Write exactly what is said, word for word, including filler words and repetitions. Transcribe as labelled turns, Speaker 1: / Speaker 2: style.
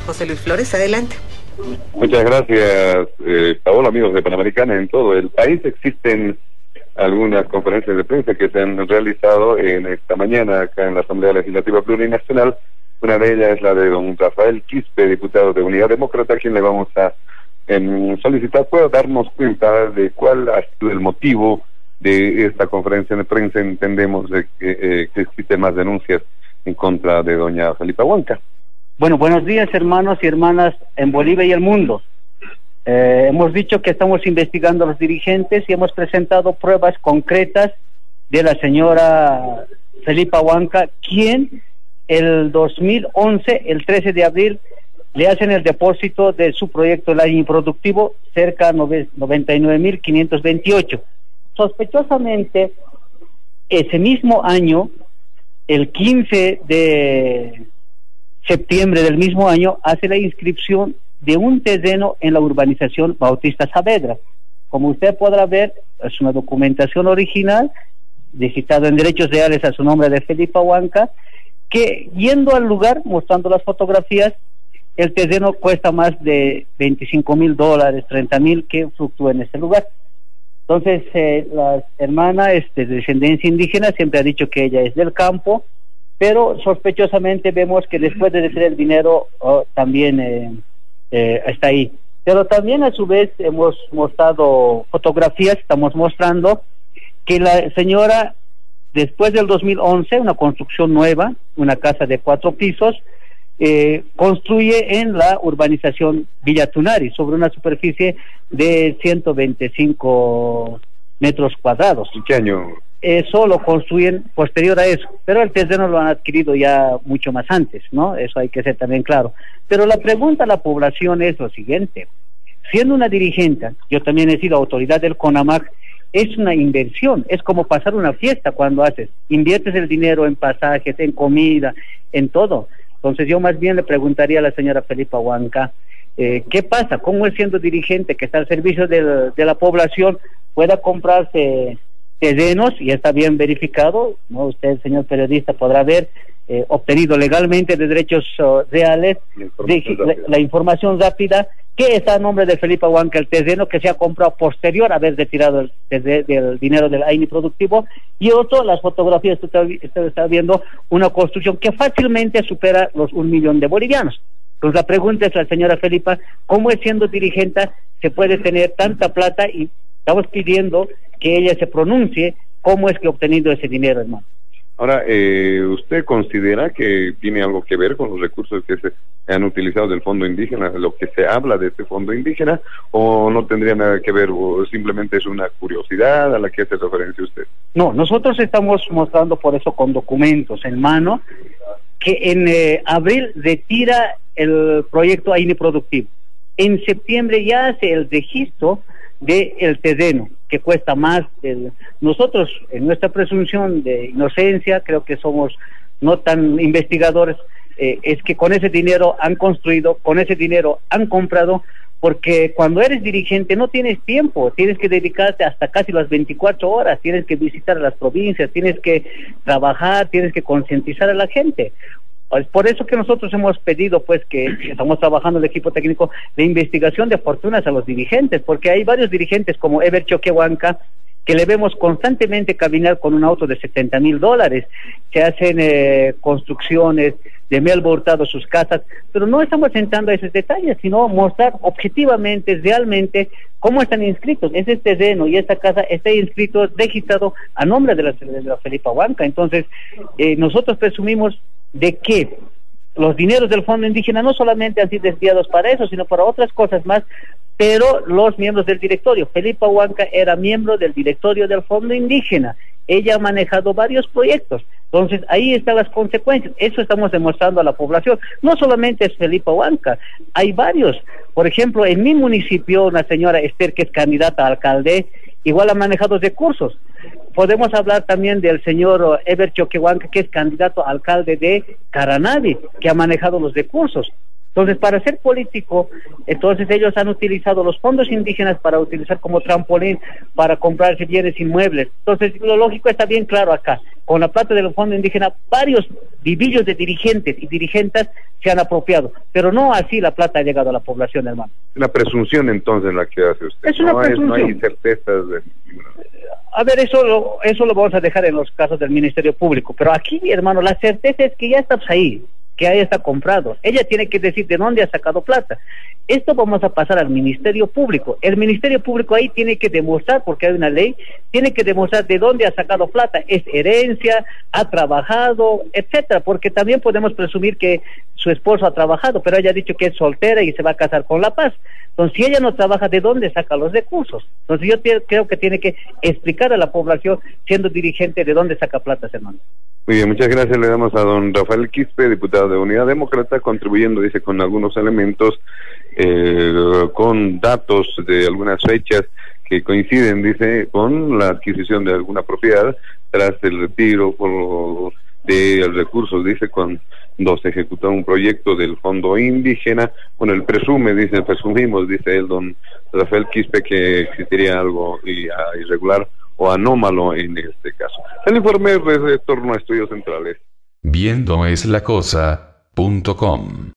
Speaker 1: José Luis Flores, adelante.
Speaker 2: Muchas gracias, eh, Paola, amigos de Panamericana. En todo el país existen algunas conferencias de prensa que se han realizado en esta mañana acá en la Asamblea Legislativa Plurinacional. Una de ellas es la de don Rafael Quispe, diputado de Unidad Demócrata, a quien le vamos a en, solicitar pueda darnos cuenta de cuál ha sido el motivo de esta conferencia de prensa. Entendemos de que, eh, que existen más denuncias en contra de doña Felipa Huanca.
Speaker 3: Bueno, buenos días, hermanos y hermanas en Bolivia y el mundo. Eh, hemos dicho que estamos investigando a los dirigentes y hemos presentado pruebas concretas de la señora Felipa Huanca, quien el dos mil once, el trece de abril, le hacen el depósito de su proyecto El Año Improductivo, cerca de noventa y nueve mil quinientos veintiocho. Sospechosamente, ese mismo año, el quince de septiembre del mismo año, hace la inscripción de un terreno en la urbanización Bautista Saavedra. Como usted podrá ver, es una documentación original, digitada en derechos reales a su nombre de Felipa Huanca, que yendo al lugar, mostrando las fotografías, el terreno cuesta más de veinticinco mil dólares, treinta mil, que fluctúa en este lugar. Entonces, eh, la hermana este, de descendencia indígena siempre ha dicho que ella es del campo, pero sospechosamente vemos que después de recibir el dinero oh, también eh, eh, está ahí. Pero también a su vez hemos mostrado fotografías, estamos mostrando que la señora, después del dos mil once, una construcción nueva, una casa de cuatro pisos, eh, construye en la urbanización Villa Tunari, sobre una superficie de ciento veinticinco metros cuadrados.
Speaker 2: ¿En qué año?
Speaker 3: Eso lo construyen posterior a eso, pero el terreno lo han adquirido ya mucho más antes, ¿no? Eso hay que ser también claro. Pero la pregunta a la población es lo siguiente: siendo una dirigente, yo también he sido autoridad del CONAMAC, es una inversión, es como pasar una fiesta cuando haces, inviertes el dinero en pasajes, en comida, en todo. Entonces yo más bien le preguntaría a la señora Felipa Huanca, eh, ¿qué pasa? ¿Cómo es siendo dirigente que está al servicio de, de la población pueda comprarse terrenos, y está bien verificado, ¿no? Usted, señor periodista, podrá ver, eh, obtenido legalmente de derechos uh, reales, la información, de, la, la información rápida, que está a nombre de Felipa Huanca el terreno que se ha comprado posterior a haber retirado el, el, el dinero del A I N I productivo, y otro, las fotografías que usted, usted está viendo, una construcción que fácilmente supera los un millón de bolivianos. Entonces la pregunta es a la señora Felipa, ¿cómo es siendo dirigente se puede tener tanta plata? Y estamos pidiendo que ella se pronuncie cómo es que ha obtenido ese dinero, hermano.
Speaker 2: Ahora, eh, ¿usted considera que tiene algo que ver con los recursos que se han utilizado del fondo indígena, lo que se habla de este fondo indígena, o no tendría nada que ver, o simplemente es una curiosidad a la que hace referencia usted?
Speaker 3: No, nosotros estamos mostrando por eso con documentos en mano que en eh, abril retira el proyecto A I N I productivo. En septiembre ya hace el registro del terreno, que cuesta más. De, nosotros, en nuestra presunción de inocencia, creo que somos no tan investigadores, eh, es que con ese dinero han construido, con ese dinero han comprado, porque cuando eres dirigente no tienes tiempo, tienes que dedicarte hasta casi las veinticuatro horas, tienes que visitar a las provincias, tienes que trabajar, tienes que concientizar a la gente. Es por eso que nosotros hemos pedido, pues, que estamos trabajando el equipo técnico de investigación de fortunas a los dirigentes, porque hay varios dirigentes como Eber Choque Huanca, que le vemos constantemente caminar con un auto de setenta mil dólares, que hacen eh, construcciones de Melbo Hurtado sus casas, pero no estamos entrando a esos detalles, sino mostrar objetivamente, realmente, cómo están inscritos. Ese terreno y esta casa está inscrito, registrado a nombre de la, de la Felipa Huanca. Entonces, eh, nosotros presumimos de que los dineros del fondo indígena no solamente han sido desviados para eso, sino para otras cosas más, pero los miembros del directorio, Felipa Huanca era miembro del directorio del fondo indígena, ella ha manejado varios proyectos, entonces ahí están las consecuencias, eso estamos demostrando a la población. No solamente es Felipa Huanca, hay varios, por ejemplo, en mi municipio, una señora Esther, que es candidata a alcalde, igual ha manejado recursos. Podemos hablar también del señor Eber Choque Huanca, que es candidato a alcalde de Caranavi, que ha manejado los recursos. Entonces, para ser político, entonces ellos han utilizado los fondos indígenas para utilizar como trampolín para comprarse bienes inmuebles. Entonces, lo lógico está bien claro acá. Con la plata del fondo indígena, varios vivillos de dirigentes y dirigentes se han apropiado, pero no así la plata ha llegado a la población, hermano.
Speaker 2: La presunción, entonces, la que hace usted.
Speaker 3: Es una
Speaker 2: no
Speaker 3: presunción.
Speaker 2: Es, no hay certezas de...
Speaker 3: A ver, eso lo, eso lo vamos a dejar en los casos del Ministerio Público, pero aquí, hermano, la certeza es que ya estamos ahí, que ahí está comprado. Ella tiene que decir de dónde ha sacado plata. Esto vamos a pasar al Ministerio Público. El Ministerio Público ahí tiene que demostrar, porque hay una ley, tiene que demostrar de dónde ha sacado plata. Es herencia, ha trabajado, etcétera, porque también podemos presumir que su esposo ha trabajado, pero ella ha dicho que es soltera y se va a casar con La Paz. Entonces, si ella no trabaja, ¿de dónde saca los recursos? Entonces, yo te, creo que tiene que explicar a la población, siendo dirigente, de dónde saca plata, hermano.
Speaker 2: Muy bien, muchas gracias. Le damos a don Rafael Quispe, diputado de Unidad Demócrata, contribuyendo, dice, con algunos elementos, eh, con datos de algunas fechas que coinciden, dice, con la adquisición de alguna propiedad tras el retiro por, de recursos, dice, con donde se ejecutó un proyecto del Fondo Indígena. Bueno, él presume, dice, presumimos, dice él, don Rafael Quispe, que existiría algo irregular o anómalo en este caso. El informe retorno a Estudios Centrales.
Speaker 1: Viendo es la cosa punto com